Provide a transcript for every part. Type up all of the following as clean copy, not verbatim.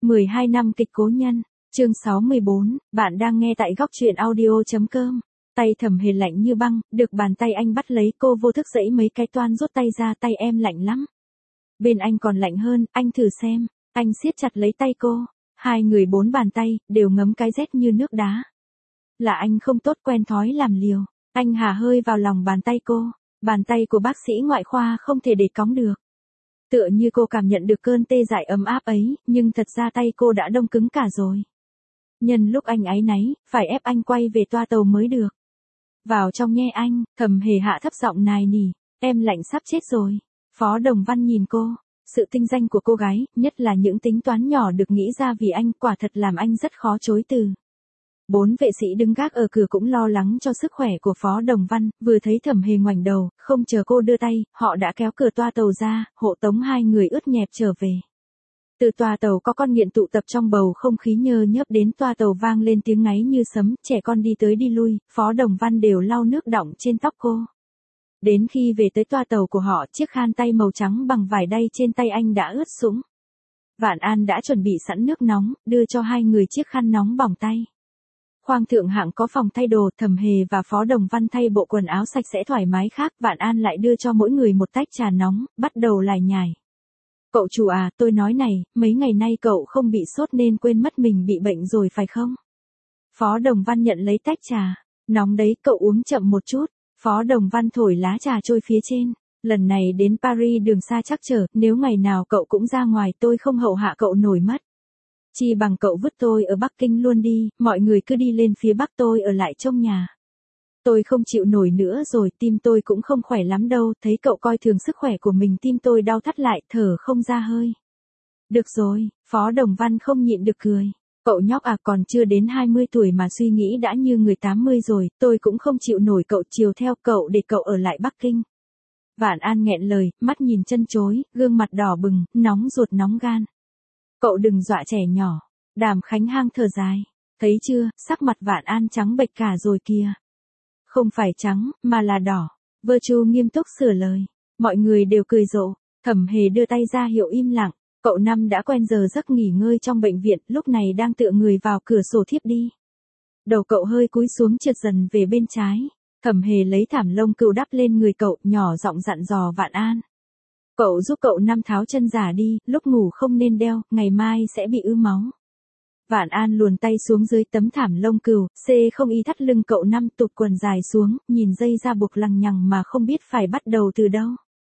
12 năm kịch cố nhân, chương 64, bạn đang nghe tại góc truyện audio.com. Tay Thẩm Hề lạnh như băng, được bàn tay anh bắt lấy cô vô thức giãy mấy cái toan rút tay ra, tay em lạnh lắm. Bên anh còn lạnh hơn, anh thử xem, anh siết chặt lấy tay cô, hai người bốn bàn tay, đều ngấm cái rét như nước đá. Là anh không tốt quen thói làm liều, anh hà hơi vào lòng bàn tay cô, bàn tay của bác sĩ ngoại khoa không thể để cóng được. Tựa như cô cảm nhận được cơn tê dại ấm áp ấy, nhưng thật ra tay cô đã đông cứng cả rồi. Nhân lúc anh áy náy, phải ép anh quay về toa tàu mới được. Vào trong nghe anh, Thẩm Hề hạ thấp giọng nài nỉ, em lạnh sắp chết rồi. Phó Đồng Văn nhìn cô, sự tinh danh của cô gái, nhất là những tính toán nhỏ được nghĩ ra vì anh, quả thật làm anh rất khó chối từ. Bốn vệ sĩ đứng gác ở cửa cũng lo lắng cho sức khỏe của Phó Đồng Văn, vừa thấy Thẩm Hề ngoảnh đầu, không chờ cô đưa tay, họ đã kéo cửa toa tàu ra, hộ tống hai người ướt nhẹp trở về. Từ toa tàu có con nghiện tụ tập trong bầu không khí nhơ nhớp đến toa tàu vang lên tiếng ngáy như sấm, trẻ con đi tới đi lui, Phó Đồng Văn đều lau nước đọng trên tóc cô. Đến khi về tới toa tàu của họ, chiếc khăn tay màu trắng bằng vải đay trên tay anh đã ướt sũng. Vạn An đã chuẩn bị sẵn nước nóng, đưa cho hai người chiếc khăn nóng bỏng tay. Khoang thượng hạng có phòng thay đồ, Thẩm Hề và Phó Đồng Văn thay bộ quần áo sạch sẽ thoải mái khác, Vạn An lại đưa cho mỗi người một tách trà nóng, bắt đầu lải nhải. Cậu chủ à, tôi nói này, mấy ngày nay cậu không bị sốt nên quên mất mình bị bệnh rồi phải không? Phó Đồng Văn nhận lấy tách trà, nóng đấy, cậu uống chậm một chút. Phó Đồng Văn thổi lá trà trôi phía trên, lần này đến Paris đường xa chắc trở, nếu ngày nào cậu cũng ra ngoài tôi không hầu hạ cậu nổi mất. Chi bằng cậu vứt tôi ở Bắc Kinh luôn đi, mọi người cứ đi lên phía Bắc tôi ở lại trong nhà. Tôi không chịu nổi nữa rồi, tim tôi cũng không khỏe lắm đâu, thấy cậu coi thường sức khỏe của mình tim tôi đau thắt lại, thở không ra hơi. Được rồi, Phó Đồng Văn không nhịn được cười. Cậu nhóc à, còn chưa đến 20 tuổi mà suy nghĩ đã như người 80 rồi, tôi cũng không chịu nổi cậu chiều theo cậu để cậu ở lại Bắc Kinh. Vạn An nghẹn lời, mắt nhìn chân chối, gương mặt đỏ bừng, nóng ruột nóng gan. Cậu đừng dọa trẻ nhỏ. Đàm Khánh Hang thở dài. Thấy chưa, sắc mặt Vạn An trắng bệch cả rồi kìa. Không phải trắng, mà là đỏ. Vơ Chu nghiêm túc sửa lời. Mọi người đều cười rộ. Thẩm Hề đưa tay ra hiệu im lặng. Cậu Năm đã quen giờ giấc nghỉ ngơi trong bệnh viện, lúc này đang tựa người vào cửa sổ thiếp đi. Đầu cậu hơi cúi xuống trượt dần về bên trái. Thẩm Hề lấy thảm lông cừu đắp lên người cậu, nhỏ giọng dặn dò Vạn An. Cậu giúp cậu Năm tháo chân giả đi, lúc ngủ không nên đeo, ngày mai sẽ bị ứ máu. Vạn An luồn tay xuống dưới tấm thảm lông cừu, không ý thắt lưng cậu Năm tụt quần dài xuống, nhìn dây ra buộc lằng nhằng mà không biết phải bắt đầu từ đâu.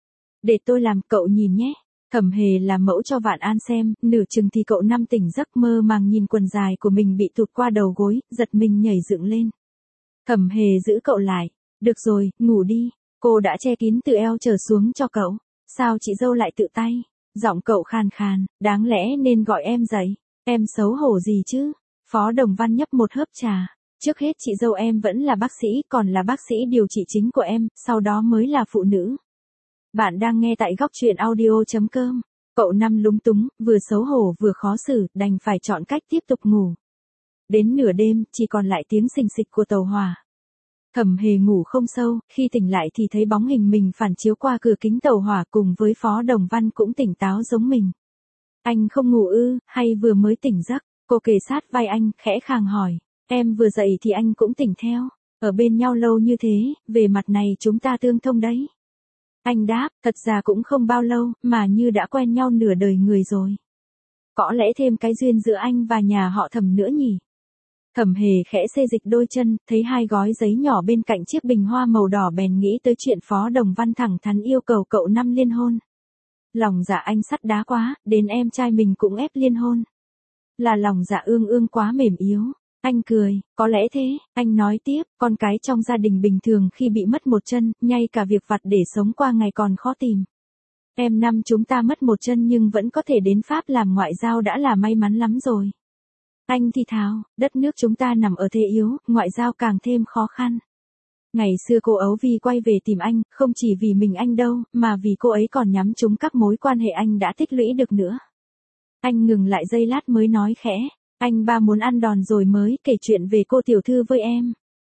Để tôi làm, cậu nhìn nhé. Thẩm Hề làm mẫu cho Vạn An xem, nửa chừng thì cậu Năm tỉnh giấc mơ màng nhìn quần dài của mình bị tụt qua đầu gối, giật mình nhảy dựng lên. Thẩm Hề giữ cậu lại. Được rồi, ngủ đi. Cô đã che kín từ eo trở xuống cho cậu. Sao chị dâu lại tự tay? Giọng cậu khàn khàn, đáng lẽ nên gọi em dậy. Em xấu hổ gì chứ? Phó Đồng Văn nhấp một hớp trà. Trước hết chị dâu em vẫn là bác sĩ, còn là bác sĩ điều trị chính của em, sau đó mới là phụ nữ. Bạn đang nghe tại góc truyện audio.com. Cậu Năm lúng túng, vừa xấu hổ vừa khó xử, đành phải chọn cách tiếp tục ngủ. Đến nửa đêm, chỉ còn lại tiếng xình xịch của tàu hỏa. Thẩm Hề ngủ không sâu, khi tỉnh lại thì thấy bóng hình mình phản chiếu qua cửa kính tàu hỏa cùng với Phó Đồng Văn cũng tỉnh táo giống mình. Anh không ngủ ư, hay vừa mới tỉnh giấc? Cô kề sát vai anh, khẽ khàng hỏi. Em vừa dậy thì anh cũng tỉnh theo. Ở bên nhau lâu như thế, về mặt này chúng ta tương thông đấy. Anh đáp, thật ra cũng không bao lâu, mà như đã quen nhau nửa đời người rồi. Có lẽ thêm cái duyên giữa anh và nhà họ Thẩm nữa nhỉ? Thẩm Hề khẽ xê dịch đôi chân, thấy hai gói giấy nhỏ bên cạnh chiếc bình hoa màu đỏ bèn nghĩ tới chuyện Phó Đồng Văn thẳng thắn yêu cầu cậu Năm liên hôn. Lòng dạ anh sắt đá quá, đến em trai mình cũng ép liên hôn. Là lòng dạ ương ương quá mềm yếu. Anh cười, có lẽ thế, anh nói tiếp, con cái trong gia đình bình thường khi bị mất một chân, ngay cả việc vặt để sống qua ngày còn khó tìm. Em Năm chúng ta mất một chân nhưng vẫn có thể đến Pháp làm ngoại giao đã là may mắn lắm rồi. Anh thì thào, đất nước chúng ta nằm ở thế yếu, ngoại giao càng thêm khó khăn. Ngày xưa cô Ấu Vi quay về tìm anh, không chỉ vì mình anh đâu, mà vì cô ấy còn nhắm trúng các mối quan hệ anh đã tích lũy được nữa. Anh ngừng lại giây lát mới nói khẽ, anh ba muốn ăn đòn rồi mới kể chuyện về cô tiểu thư với em.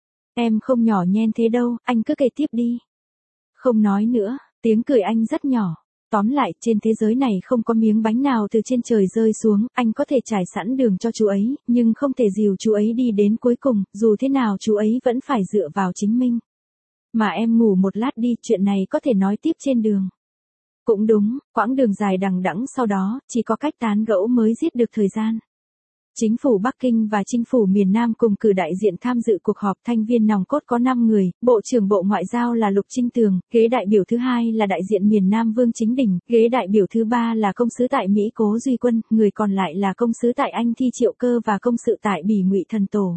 Em không nhỏ nhen thế đâu, anh cứ kể tiếp đi. Không nói nữa, tiếng cười anh rất nhỏ. Tóm lại, trên thế giới này không có miếng bánh nào từ trên trời rơi xuống, anh có thể trải sẵn đường cho chú ấy, nhưng không thể dìu chú ấy đi đến cuối cùng, dù thế nào chú ấy vẫn phải dựa vào chính mình. Mà em ngủ một lát đi, chuyện này có thể nói tiếp trên đường. Cũng đúng, quãng đường dài đằng đẵng sau đó, chỉ có cách tán gẫu mới giết được thời gian. Chính phủ Bắc Kinh và chính phủ miền Nam cùng cử đại diện tham dự cuộc họp, thành viên nòng cốt có 5 người, Bộ trưởng Bộ Ngoại giao là Lục Trinh Tường, ghế đại biểu thứ 2 là đại diện miền Nam Vương Chính Đình, ghế đại biểu thứ 3 là công sứ tại Mỹ Cố Duy Quân, người còn lại là công sứ tại Anh Thi Triệu Cơ và công sự tại Bỉ Ngụy Thần Tổ.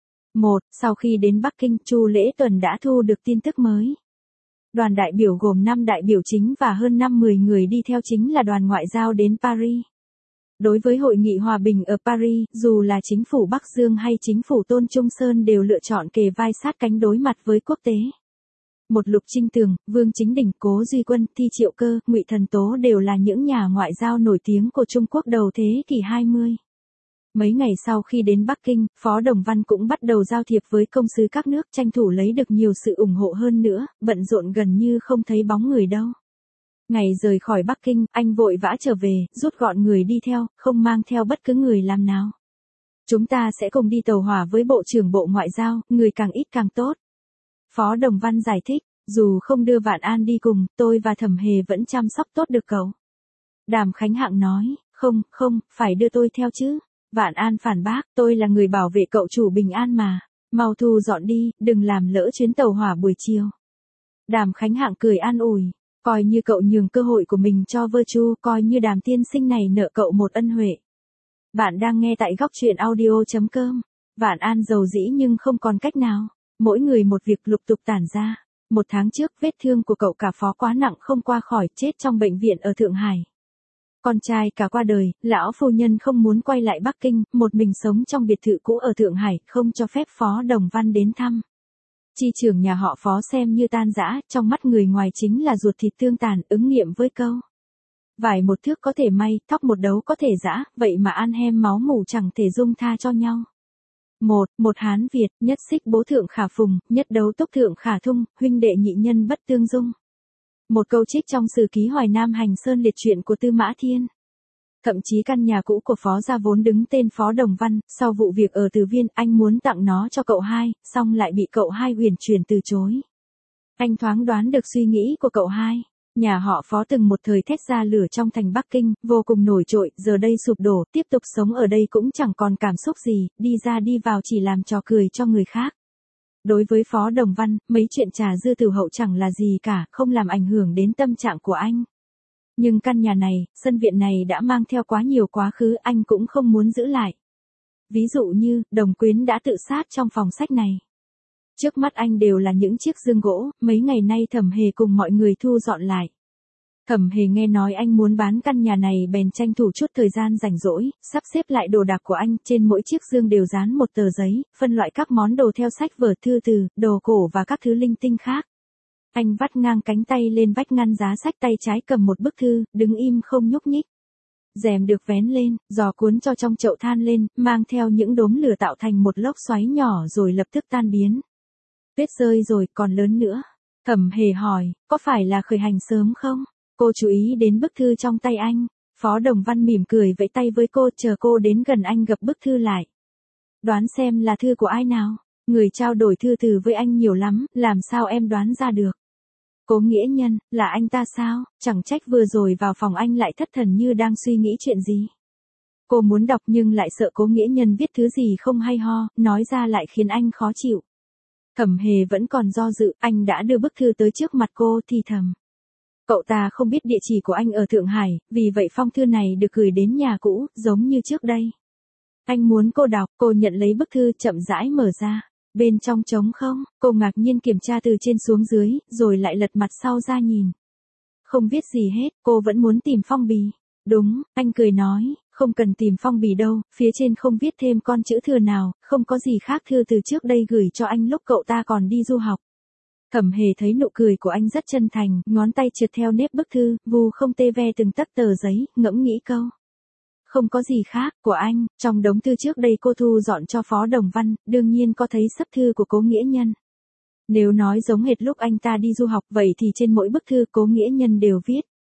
Sau khi đến Bắc Kinh, Chu Lễ Tuần đã thu được tin tức mới. Đoàn đại biểu gồm 5 đại biểu chính và hơn 50 người đi theo chính là đoàn ngoại giao đến Paris. Đối với hội nghị hòa bình ở Paris, dù là chính phủ Bắc Dương hay chính phủ Tôn Trung Sơn đều lựa chọn kề vai sát cánh đối mặt với quốc tế. Lục Trinh Tường, Vương Chính Đình, Cố Duy Quân, Thi Triệu Cơ, Ngụy Thần Tố đều là những nhà ngoại giao nổi tiếng của Trung Quốc đầu thế kỷ 20. Mấy ngày sau khi đến Bắc Kinh, Phó Đồng Văn cũng bắt đầu giao thiệp với công sứ các nước, tranh thủ lấy được nhiều sự ủng hộ hơn nữa, bận rộn gần như không thấy bóng người đâu. Ngày rời khỏi Bắc Kinh, anh vội vã trở về, rút gọn người đi theo, không mang theo bất cứ người làm nào. Chúng ta sẽ cùng đi tàu hỏa với Bộ trưởng Bộ Ngoại giao, người càng ít càng tốt. Phó Đồng Văn giải thích, dù không đưa Vạn An đi cùng, tôi và Thẩm Hề vẫn chăm sóc tốt được cậu. Đàm Khánh Hạng nói, không, phải đưa tôi theo chứ. Vạn An phản bác, tôi là người bảo vệ cậu chủ bình an mà. Mau thu dọn đi, đừng làm lỡ chuyến tàu hỏa buổi chiều. Đàm Khánh Hạng cười an ủi, coi như cậu nhường cơ hội của mình cho Virtu, coi như Đàm tiên sinh này nợ cậu một ân huệ. Bạn đang nghe tại góc truyện audio.com. Vạn An giàu dĩ nhưng không còn cách nào. Mỗi người một việc lục tục tản ra. 1 tháng trước, vết thương của cậu cả Phó quá nặng không qua khỏi, chết trong bệnh viện ở Thượng Hải. Con trai cả qua đời, lão phu nhân không muốn quay lại Bắc Kinh, một mình sống trong biệt thự cũ ở Thượng Hải, không cho phép Phó Đồng Văn đến thăm. Chi trưởng nhà họ Phó xem như tan rã, trong mắt người ngoài chính là ruột thịt tương tàn, ứng nghiệm với câu. Vải một thước có thể may, thóc một đấu có thể giã, vậy mà ăn hem máu mủ chẳng thể dung tha cho nhau. Một Hán Việt, nhất xích bố thượng khả phùng, nhất đấu túc thượng khả thung, huynh đệ nhị nhân bất tương dung. Một câu trích trong sử ký Hoài Nam Hành Sơn Liệt truyện của Tư Mã Thiên. Thậm chí căn nhà cũ của Phó gia vốn đứng tên Phó Đồng Văn, sau vụ việc ở Từ Viên, anh muốn tặng nó cho cậu hai, xong lại bị cậu hai uyển chuyển từ chối. Anh thoáng đoán được suy nghĩ của cậu hai. Nhà họ Phó từng một thời thét ra lửa trong thành Bắc Kinh, vô cùng nổi trội, giờ đây sụp đổ, tiếp tục sống ở đây cũng chẳng còn cảm xúc gì, đi ra đi vào chỉ làm trò cười cho người khác. Đối với Phó Đồng Văn, mấy chuyện trà dư tử hậu chẳng là gì cả, không làm ảnh hưởng đến tâm trạng của anh. Nhưng căn nhà này, sân viện này đã mang theo quá nhiều quá khứ, anh cũng không muốn giữ lại. Ví dụ như, Đồng Quyến đã tự sát trong phòng sách này. Trước mắt anh đều là những chiếc giường gỗ, mấy ngày nay Thẩm Hề cùng mọi người thu dọn lại. Thẩm Hề nghe nói anh muốn bán căn nhà này bèn tranh thủ chút thời gian rảnh rỗi, sắp xếp lại đồ đạc của anh, trên mỗi chiếc giường đều dán một tờ giấy, phân loại các món đồ theo sách vở, thư từ, đồ cổ và các thứ linh tinh khác. Anh vắt ngang cánh tay lên vách ngăn giá sách, tay trái cầm một bức thư, đứng im không nhúc nhích. Rèm được vén lên, giò cuốn cho trong chậu than lên, mang theo những đốm lửa tạo thành một lốc xoáy nhỏ rồi lập tức tan biến. Tuyết rơi rồi, còn lớn nữa. Thẩm Hề hỏi, có phải là khởi hành sớm không? Cô chú ý đến bức thư trong tay anh. Phó Đồng Văn mỉm cười vẫy tay với cô, chờ cô đến gần anh gập bức thư lại. Đoán xem là thư của ai nào? Người trao đổi thư từ với anh nhiều lắm, làm sao em đoán ra được? Cố Nghĩa Nhân, là anh ta sao? Chẳng trách vừa rồi vào phòng anh lại thất thần như đang suy nghĩ chuyện gì. Cô muốn đọc nhưng lại sợ Cố Nghĩa Nhân viết thứ gì không hay ho, nói ra lại khiến anh khó chịu. Thẩm Hề vẫn còn do dự, anh đã đưa bức thư tới trước mặt cô thì thầm. Cậu ta không biết địa chỉ của anh ở Thượng Hải, vì vậy phong thư này được gửi đến nhà cũ, giống như trước đây. Anh muốn cô đọc, cô nhận lấy bức thư chậm rãi mở ra. Bên trong trống không, cô ngạc nhiên kiểm tra từ trên xuống dưới, rồi lại lật mặt sau ra nhìn. Không viết gì hết, cô vẫn muốn tìm phong bì. Đúng, anh cười nói, không cần tìm phong bì đâu, phía trên không viết thêm con chữ thừa nào, không có gì khác thư từ trước đây gửi cho anh lúc cậu ta còn đi du học. Thẩm Hề thấy nụ cười của anh rất chân thành, ngón tay trượt theo nếp bức thư, vu không tê ve từng tấc tờ giấy, ngẫm nghĩ câu. Không có gì khác, của anh, trong đống thư trước đây cô thu dọn cho Phó Đồng Văn, đương nhiên có thấy sấp thư của Cố Nghĩa Nhân. Nếu nói giống hệt lúc anh ta đi du học vậy thì trên mỗi bức thư Cố Nghĩa Nhân đều viết.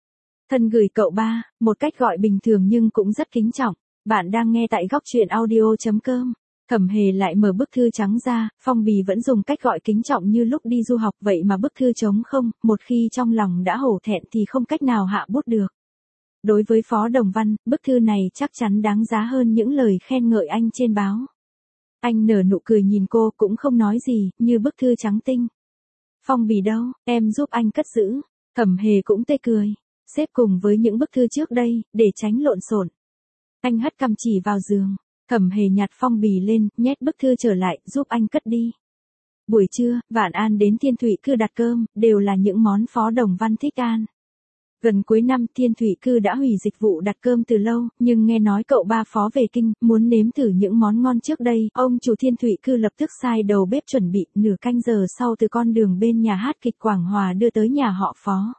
Thân gửi cậu ba, một cách gọi bình thường nhưng cũng rất kính trọng. Bạn đang nghe tại góc truyện audio.com. Thẩm Hề lại mở bức thư trắng ra, phong bì vẫn dùng cách gọi kính trọng như lúc đi du học, vậy mà bức thư trống không, một khi trong lòng đã hổ thẹn thì không cách nào hạ bút được. Đối với Phó Đồng Văn, bức thư này chắc chắn đáng giá hơn những lời khen ngợi anh trên báo. Anh nở nụ cười nhìn cô, cũng không nói gì, như bức thư trắng tinh. Phong bì đâu, em giúp anh cất giữ. Thẩm Hề cũng tê cười, xếp cùng với những bức thư trước đây, để tránh lộn xộn. Anh hất cằm chỉ vào giường. Thẩm Hề nhặt phong bì lên, nhét bức thư trở lại, giúp anh cất đi. Buổi trưa, Vạn An đến Thiên Thụy Cư đặt cơm, đều là những món Phó Đồng Văn thích ăn. Gần cuối năm, Thiên Thụy Cư đã hủy dịch vụ đặt cơm từ lâu, nhưng nghe nói cậu ba Phó về kinh, muốn nếm thử những món ngon trước đây, ông chủ Thiên Thụy Cư lập tức sai đầu bếp chuẩn bị, nửa canh giờ sau từ con đường bên nhà hát kịch Quảng Hòa đưa tới nhà họ Phó.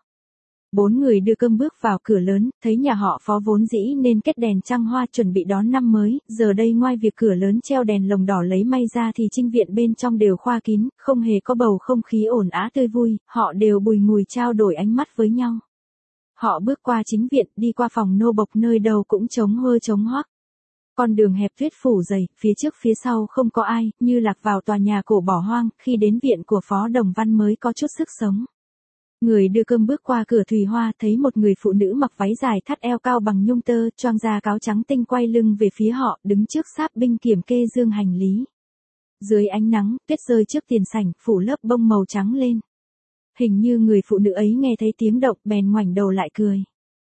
4 người đưa cơm bước vào cửa lớn, thấy nhà họ Phó vốn dĩ nên kết đèn trăng hoa chuẩn bị đón năm mới, giờ đây ngoài việc cửa lớn treo đèn lồng đỏ lấy may ra thì trinh viện bên trong đều khoa kín, không hề có bầu không khí ồn ào tươi vui, họ đều bùi ngùi trao đổi ánh mắt với nhau. Họ bước qua chính viện, đi qua phòng nô bộc nơi đầu cũng trống hơ trống hoác. Con đường hẹp tuyết phủ dày, phía trước phía sau không có ai, như lạc vào tòa nhà cổ bỏ hoang, khi đến viện của Phó Đồng Văn mới có chút sức sống. Người đưa cơm bước qua cửa thùy hoa, thấy một người phụ nữ mặc váy dài thắt eo cao bằng nhung tơ, choàng da cáo trắng tinh quay lưng về phía họ, đứng trước sáp binh kiểm kê dương hành lý. Dưới ánh nắng, tuyết rơi trước tiền sảnh, phủ lớp bông màu trắng lên. Hình như người phụ nữ ấy nghe thấy tiếng động, bèn ngoảnh đầu lại cười.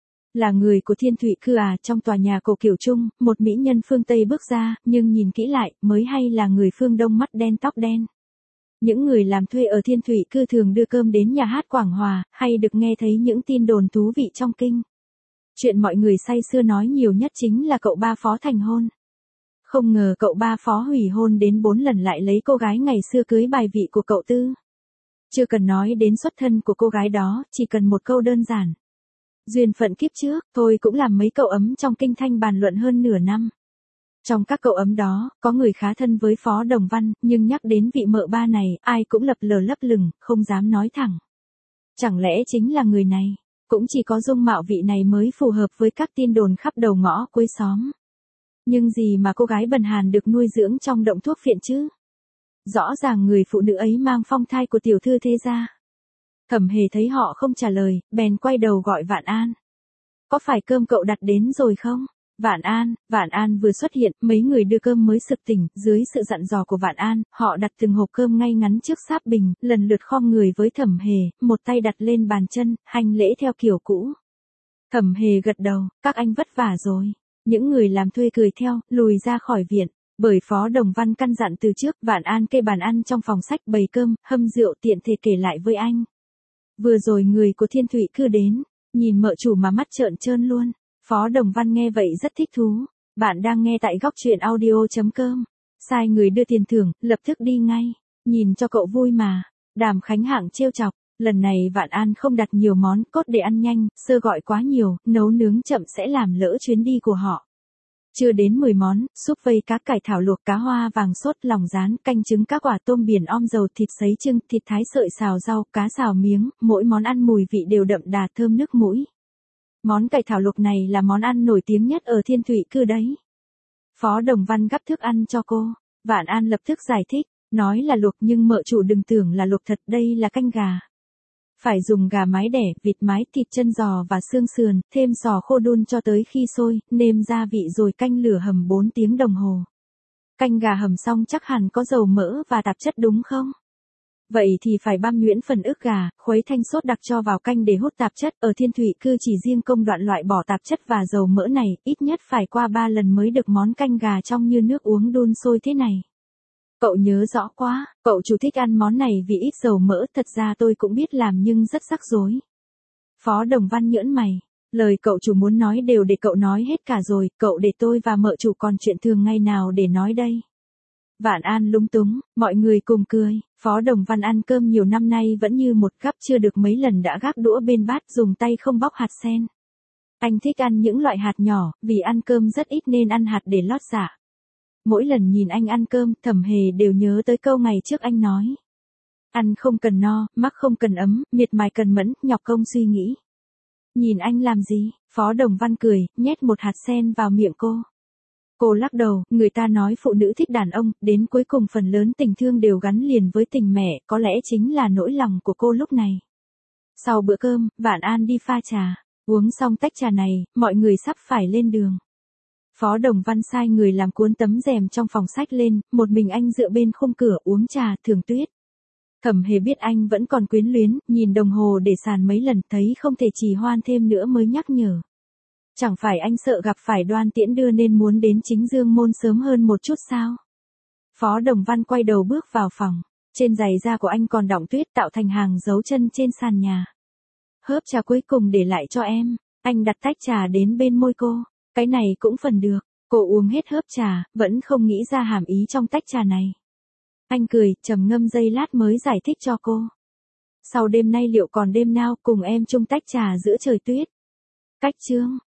Là người của Thiên Thụy Cư à? Trong tòa nhà cổ kiểu Trung, một mỹ nhân phương Tây bước ra, nhưng nhìn kỹ lại, mới hay là người phương Đông mắt đen tóc đen. Những người làm thuê ở Thiên Thụy Cư thường đưa cơm đến nhà hát Quảng Hòa, hay được nghe thấy những tin đồn thú vị trong kinh. Chuyện mọi người say sưa nói nhiều nhất chính là cậu ba Phó thành hôn. Không ngờ cậu ba Phó hủy hôn đến 4 lần lại lấy cô gái ngày xưa cưới bài vị của cậu Tư. Chưa cần nói đến xuất thân của cô gái đó, chỉ cần một câu đơn giản. Duyên phận kiếp trước, tôi cũng làm mấy cậu ấm trong kinh thanh bàn luận hơn nửa năm. Trong các cậu ấm đó, có người khá thân với Phó Đồng Văn, nhưng nhắc đến vị mợ ba này, ai cũng lập lờ lấp lửng, không dám nói thẳng. Chẳng lẽ chính là người này? Cũng chỉ có dung mạo vị này mới phù hợp với các tin đồn khắp đầu ngõ cuối xóm. Nhưng gì mà cô gái bần hàn được nuôi dưỡng trong động thuốc phiện chứ? Rõ ràng người phụ nữ ấy mang phong thai của tiểu thư thế gia. Thẩm Hề thấy họ không trả lời, bèn quay đầu gọi Vạn An. Có phải cơm cậu đặt đến rồi không? Vạn An vừa xuất hiện, mấy người đưa cơm mới sực tỉnh, dưới sự dặn dò của Vạn An, họ đặt từng hộp cơm ngay ngắn trước sáp bình, lần lượt khom người với Thẩm Hề, một tay đặt lên bàn chân, hành lễ theo kiểu cũ. Thẩm Hề gật đầu, các anh vất vả rồi. Những người làm thuê cười theo, lùi ra khỏi viện. Bởi Phó Đồng Văn căn dặn từ trước, Vạn An kê bàn ăn trong phòng sách bày cơm, hâm rượu tiện thể kể lại với anh. Vừa rồi người của Thiên Thụy Cư đến, nhìn mợ chủ mà mắt trợn trơn luôn. Phó Đồng Văn nghe vậy rất thích thú. Bạn đang nghe tại góc truyện audio.com. Sai người đưa tiền thưởng, lập tức đi ngay. Nhìn cho cậu vui mà. Đàm Khánh Hạng trêu chọc. Lần này Vạn An không đặt nhiều món, cốt để ăn nhanh, sơ gọi quá nhiều, nấu nướng chậm sẽ làm lỡ chuyến đi của họ. Chưa đến 10 món, súp vây cá cải thảo luộc cá hoa vàng sốt lòng rán, canh trứng cá quả tôm biển om dầu thịt sấy chưng, thịt thái sợi xào rau, cá xào miếng, mỗi món ăn mùi vị đều đậm đà thơm nước mũi. Món cải thảo luộc này là món ăn nổi tiếng nhất ở Thiên Thụy Cư đấy. Phó Đồng Văn gắp thức ăn cho cô. Vạn An lập tức giải thích, nói là luộc nhưng mợ chủ đừng tưởng là luộc thật, đây là canh gà. Phải dùng gà mái đẻ, vịt mái, thịt chân giò và xương sườn, thêm sò khô đun cho tới khi sôi, nêm gia vị rồi canh lửa hầm 4 tiếng đồng hồ. Canh gà hầm xong chắc hẳn có dầu mỡ và tạp chất đúng không? Vậy thì phải băm nhuyễn phần ức gà, khuấy thanh sốt đặc cho vào canh để hút tạp chất. Ở Thiên Thụy Cư chỉ riêng công đoạn loại bỏ tạp chất và dầu mỡ này, ít nhất phải qua 3 lần mới được món canh gà trong như nước uống đun sôi thế này. Cậu nhớ rõ quá, cậu chủ thích ăn món này vì ít dầu mỡ, thật ra tôi cũng biết làm nhưng rất rắc rối. Phó Đồng Văn nhỡn mày, lời cậu chủ muốn nói đều để cậu nói hết cả rồi, cậu để tôi và mợ chủ còn chuyện thường ngày nào để nói đây. Vạn An lúng túng, mọi người cùng cười. Phó Đồng Văn ăn cơm nhiều năm nay vẫn như một gắp, chưa được mấy lần đã gác đũa bên bát, dùng tay không bóc hạt sen. Anh thích ăn những loại hạt nhỏ, vì ăn cơm rất ít nên ăn hạt để lót dạ. Mỗi lần nhìn anh ăn cơm, Thẩm Hề đều nhớ tới câu ngày trước anh nói. Ăn không cần no, mắc không cần ấm, miệt mài cần mẫn, nhọc công suy nghĩ. Nhìn anh làm gì? Phó Đồng Văn cười, nhét một hạt sen vào miệng cô. Cô lắc đầu, người ta nói phụ nữ thích đàn ông, đến cuối cùng phần lớn tình thương đều gắn liền với tình mẹ, có lẽ chính là nỗi lòng của cô lúc này. Sau bữa cơm, Vạn An đi pha trà. Uống xong tách trà này, mọi người sắp phải lên đường. Phó Đồng Văn sai người làm cuốn tấm rèm trong phòng sách lên, một mình anh dựa bên khung cửa uống trà Thường Tuyết. Thẩm Hề biết anh vẫn còn quyến luyến, nhìn đồng hồ để sàn mấy lần thấy không thể trì hoãn thêm nữa mới nhắc nhở. Chẳng phải anh sợ gặp phải Đoan Tiễn đưa nên muốn đến Chính Dương Môn sớm hơn một chút sao? Phó Đồng Văn quay đầu bước vào phòng. Trên giày da của anh còn đọng tuyết tạo thành hàng dấu chân trên sàn nhà. Hớp trà cuối cùng để lại cho em. Anh đặt tách trà đến bên môi cô. Cái này cũng phần được. Cô uống hết hớp trà, vẫn không nghĩ ra hàm ý trong tách trà này. Anh cười, trầm ngâm giây lát mới giải thích cho cô. Sau đêm nay liệu còn đêm nào cùng em chung tách trà giữa trời tuyết. Cách chương.